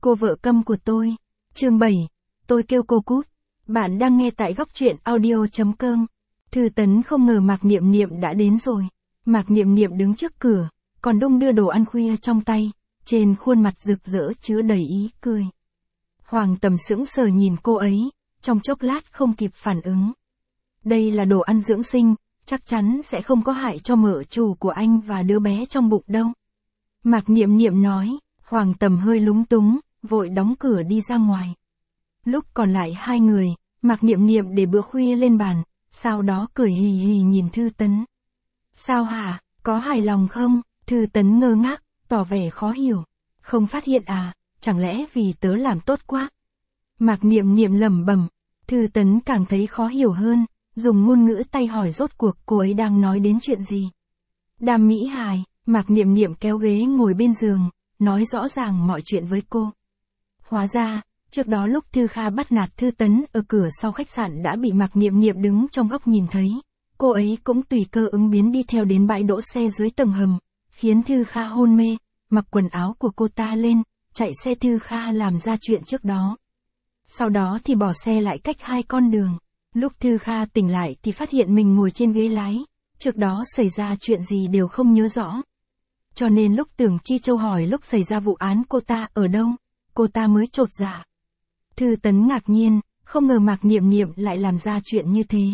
Cô vợ câm của tôi. Chương 7. Tôi kêu cô cút. Bạn đang nghe tại góc truyện audio.com. Thư Tấn không ngờ Mạc Niệm Niệm đã đến rồi. Mạc Niệm Niệm đứng trước cửa, còn đung đưa đồ ăn khuya trong tay, trên khuôn mặt rực rỡ chứa đầy ý cười. Hoàng Tầm sững sờ nhìn cô ấy, trong chốc lát không kịp phản ứng. Đây là đồ ăn dưỡng sinh, chắc chắn sẽ không có hại cho mợ chủ của anh và đứa bé trong bụng đâu. Mạc Niệm Niệm nói. Hoàng Tầm hơi lúng túng, vội đóng cửa đi ra ngoài. Lúc còn lại hai người, Mạc Niệm Niệm để bữa khuya lên bàn, sau đó cười hì hì nhìn Thư Tấn. Sao hả, có hài lòng không? Thư Tấn ngơ ngác, tỏ vẻ khó hiểu. Không phát hiện à, chẳng lẽ vì tớ làm tốt quá? Mạc Niệm Niệm lẩm bẩm. Thư Tấn càng thấy khó hiểu hơn, dùng ngôn ngữ tay hỏi rốt cuộc cô ấy đang nói đến chuyện gì. Đàm Mỹ Hài. Mạc Niệm Niệm kéo ghế ngồi bên giường, nói rõ ràng mọi chuyện với cô. Hóa ra, trước đó lúc Thư Kha bắt nạt Thư Tấn ở cửa sau khách sạn đã bị Mạc Niệm Niệm đứng trong góc nhìn thấy. Cô ấy cũng tùy cơ ứng biến đi theo đến bãi đỗ xe dưới tầng hầm, khiến Thư Kha hôn mê, mặc quần áo của cô ta lên, chạy xe Thư Kha làm ra chuyện trước đó. Sau đó thì bỏ xe lại cách hai con đường. Lúc Thư Kha tỉnh lại thì phát hiện mình ngồi trên ghế lái, trước đó xảy ra chuyện gì đều không nhớ rõ. Cho nên lúc Tưởng Chi Châu hỏi lúc xảy ra vụ án cô ta ở đâu, cô ta mới chột dạ. Thư Tấn ngạc nhiên, không ngờ Mạc Niệm Niệm lại làm ra chuyện như thế.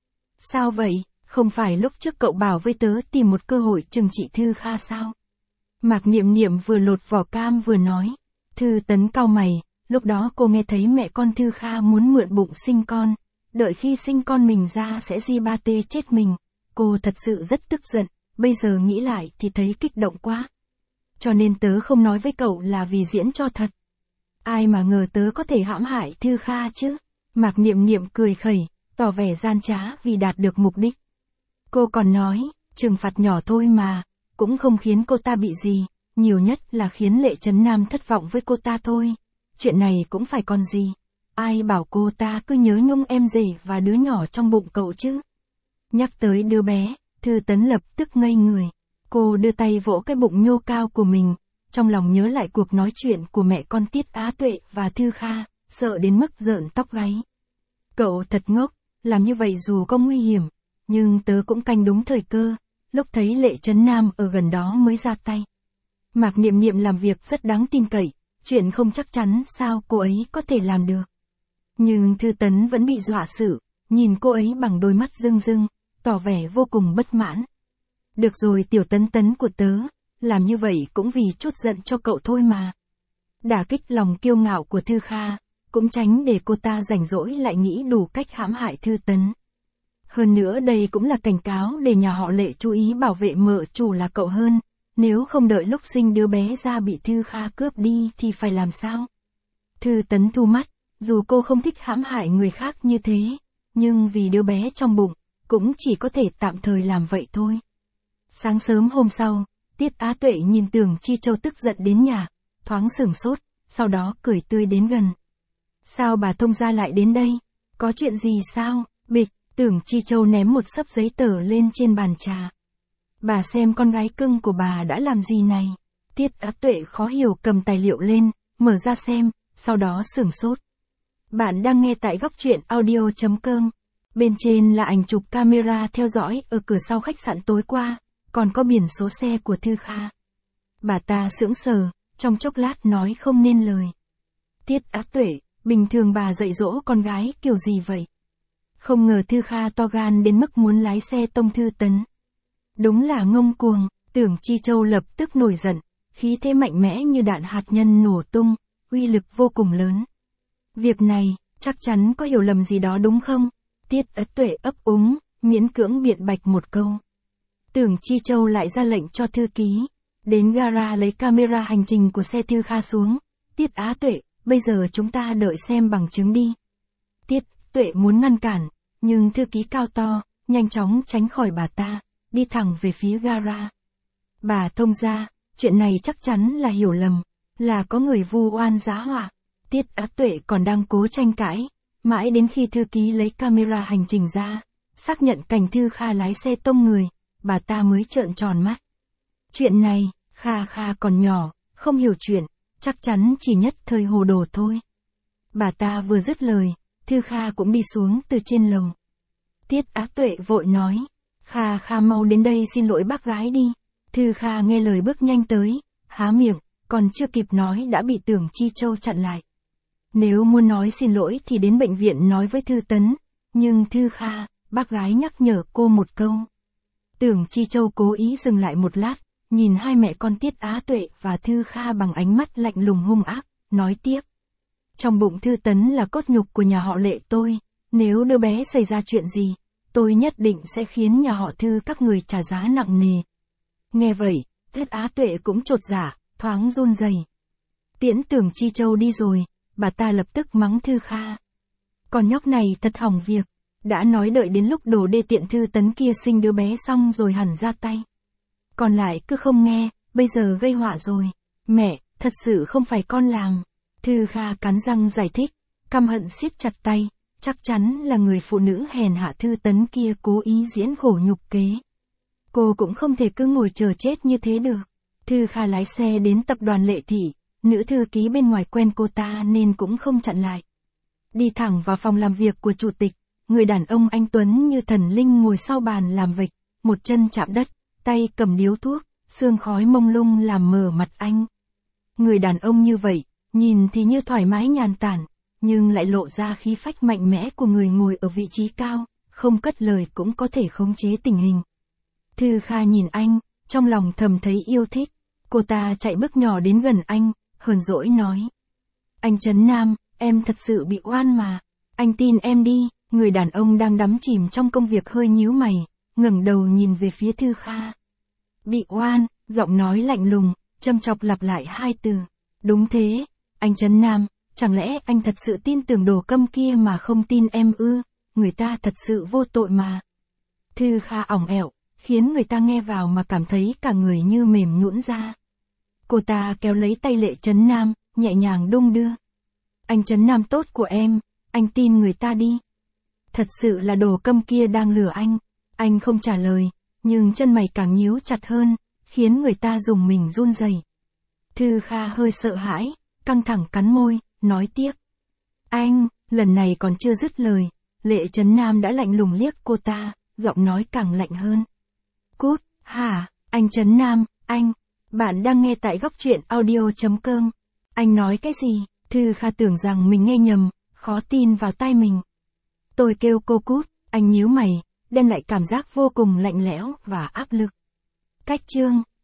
Sao vậy, không phải lúc trước cậu bảo với tớ tìm một cơ hội trừng trị Thư Kha sao? Mạc Niệm Niệm vừa lột vỏ cam vừa nói. Thư Tấn cau mày, lúc đó cô nghe thấy mẹ con Thư Kha muốn mượn bụng sinh con, đợi khi sinh con mình ra sẽ di ba tê chết mình. Cô thật sự rất tức giận. Bây giờ nghĩ lại thì thấy kích động quá. Cho nên tớ không nói với cậu là vì diễn cho thật. Ai mà ngờ tớ có thể hãm hại Thư Kha chứ. Mạc Niệm Niệm cười khẩy, tỏ vẻ gian trá vì đạt được mục đích. Cô còn nói, trừng phạt nhỏ thôi mà, cũng không khiến cô ta bị gì, nhiều nhất là khiến Lệ Trấn Nam thất vọng với cô ta thôi. Chuyện này cũng phải còn gì. Ai bảo cô ta cứ nhớ nhung em rể và đứa nhỏ trong bụng cậu chứ. Nhắc tới đứa bé, Thư Tấn lập tức ngây người. Cô đưa tay vỗ cái bụng nhô cao của mình, trong lòng nhớ lại cuộc nói chuyện của mẹ con Tiết Á Tuệ và Thư Kha, sợ đến mức rợn tóc gáy. Cậu thật ngốc, làm như vậy dù có nguy hiểm, nhưng tớ cũng canh đúng thời cơ, lúc thấy Lệ Trấn Nam ở gần đó mới ra tay. Mạc Niệm Niệm làm việc rất đáng tin cậy, chuyện không chắc chắn sao cô ấy có thể làm được. Nhưng Thư Tấn vẫn bị dọa sợ, nhìn cô ấy bằng đôi mắt rưng rưng, tỏ vẻ vô cùng bất mãn. Được rồi tiểu Tấn Tấn của tớ, làm như vậy cũng vì chút giận cho cậu thôi mà. Đả kích lòng kiêu ngạo của Thư Kha, cũng tránh để cô ta rảnh rỗi lại nghĩ đủ cách hãm hại Thư Tấn. Hơn nữa đây cũng là cảnh cáo để nhà họ Lệ chú ý bảo vệ mợ chủ là cậu hơn, nếu không đợi lúc sinh đứa bé ra bị Thư Kha cướp đi thì phải làm sao? Thư Tấn thu mắt, dù cô không thích hãm hại người khác như thế, nhưng vì đứa bé trong bụng, cũng chỉ có thể tạm thời làm vậy thôi. Sáng sớm hôm sau, Tiết Á Tuệ nhìn Tưởng Chi Châu tức giận đến nhà, thoáng sửng sốt, sau đó cười tươi đến gần. Sao bà thông gia lại đến đây? Có chuyện gì sao? Bịch, Tưởng Chi Châu ném một xấp giấy tờ lên trên bàn trà. Bà xem con gái cưng của bà đã làm gì này? Tiết Á Tuệ khó hiểu cầm tài liệu lên, mở ra xem, sau đó sửng sốt. Bạn đang nghe tại góc truyện audio.com. Bên trên là ảnh chụp camera theo dõi ở cửa sau khách sạn tối qua, còn có biển số xe của Thư Kha. Bà ta sững sờ, trong chốc lát nói không nên lời. Tiết Á Tuệ, bình thường bà dạy dỗ con gái kiểu gì vậy? Không ngờ Thư Kha to gan đến mức muốn lái xe tông Thư Tấn. Đúng là ngông cuồng, Tưởng Chi Châu lập tức nổi giận, khí thế mạnh mẽ như đạn hạt nhân nổ tung, uy lực vô cùng lớn. Việc này, chắc chắn có hiểu lầm gì đó đúng không? Tiết Á Tuệ ấp úng, miễn cưỡng biện bạch một câu. Tưởng Chi Châu lại ra lệnh cho thư ký, đến gara lấy camera hành trình của xe Thư Kha xuống. Tiết Á Tuệ, bây giờ chúng ta đợi xem bằng chứng đi. Tiết Tuệ muốn ngăn cản, nhưng thư ký cao to, nhanh chóng tránh khỏi bà ta, đi thẳng về phía gara. Bà thông gia, chuyện này chắc chắn là hiểu lầm, là có người vu oan giá họa. Tiết Á Tuệ còn đang cố tranh cãi, mãi đến khi thư ký lấy camera hành trình ra, xác nhận cảnh Thư Kha lái xe tông người, bà ta mới trợn tròn mắt. Chuyện này, Kha còn nhỏ, không hiểu chuyện, chắc chắn chỉ nhất thời hồ đồ thôi. Bà ta vừa dứt lời, Thư Kha cũng đi xuống từ trên lầu. Tiết Á Tuệ vội nói, Kha mau đến đây xin lỗi bác gái đi. Thư Kha nghe lời bước nhanh tới, há miệng, còn chưa kịp nói đã bị Tưởng Chi Châu chặn lại. Nếu muốn nói xin lỗi thì đến bệnh viện nói với Thư Tấn, nhưng Thư Kha, bác gái nhắc nhở cô một câu. Tưởng Chi Châu cố ý dừng lại một lát, nhìn hai mẹ con Tiết Á Tuệ và Thư Kha bằng ánh mắt lạnh lùng hung ác, nói tiếp. Trong bụng Thư Tấn là cốt nhục của nhà họ Lệ tôi, nếu đứa bé xảy ra chuyện gì, tôi nhất định sẽ khiến nhà họ Thư các người trả giá nặng nề. Nghe vậy, Tiết Á Tuệ cũng chột dạ, thoáng run rẩy. Tiễn Tưởng Chi Châu đi rồi, bà ta lập tức mắng Thư Kha. Con nhóc này thật hỏng việc, đã nói đợi đến lúc đồ đê tiện Thư Tấn kia sinh đứa bé xong rồi hẳn ra tay. Còn lại cứ không nghe, bây giờ gây họa rồi. Mẹ, thật sự không phải con làm. Thư Kha cắn răng giải thích, căm hận siết chặt tay, chắc chắn là người phụ nữ hèn hạ Thư Tấn kia cố ý diễn khổ nhục kế. Cô cũng không thể cứ ngồi chờ chết như thế được. Thư Kha lái xe đến tập đoàn Lệ Thị, nữ thư ký bên ngoài quen cô ta nên cũng không chặn lại. Đi thẳng vào phòng làm việc của chủ tịch, người đàn ông anh tuấn như thần linh ngồi sau bàn làm việc, một chân chạm đất, tay cầm điếu thuốc, sương khói mông lung làm mờ mặt anh. Người đàn ông như vậy, nhìn thì như thoải mái nhàn tản, nhưng lại lộ ra khí phách mạnh mẽ của người ngồi ở vị trí cao, không cất lời cũng có thể khống chế tình hình. Thư Kha nhìn anh, trong lòng thầm thấy yêu thích. Cô ta chạy bước nhỏ đến gần anh, hờn dỗi nói. Anh Trấn Nam, em thật sự bị oan mà. Anh tin em đi. Người đàn ông đang đắm chìm trong công việc hơi nhíu mày, ngẩng đầu nhìn về phía Thư Kha. Bị oan, giọng nói lạnh lùng, châm chọc lặp lại hai từ. Đúng thế, anh Trấn Nam, chẳng lẽ anh thật sự tin tưởng đồ câm kia mà không tin em ư? Người ta thật sự vô tội mà. Thư Kha ỏng ẻo, khiến người ta nghe vào mà cảm thấy cả người như mềm nhũn ra. Cô ta kéo lấy tay Lệ Trấn Nam, nhẹ nhàng đung đưa. Anh Trấn Nam tốt của em, anh tin người ta đi. Thật sự là đồ câm kia đang lừa anh không trả lời, nhưng chân mày càng nhíu chặt hơn, khiến người ta dùng mình run rẩy. Thư Kha hơi sợ hãi, căng thẳng cắn môi, nói tiếp. Anh, lần này còn chưa dứt lời, Lệ Trấn Nam đã lạnh lùng liếc cô ta, giọng nói càng lạnh hơn. Cút, hả, anh Trấn Nam, anh, bạn đang nghe tại góc truyện audio.com. Anh nói cái gì? Thư Kha tưởng rằng mình nghe nhầm, khó tin vào tai mình. Tôi kêu cô cút, anh nhíu mày, đem lại cảm giác vô cùng lạnh lẽo và áp lực. Cách chương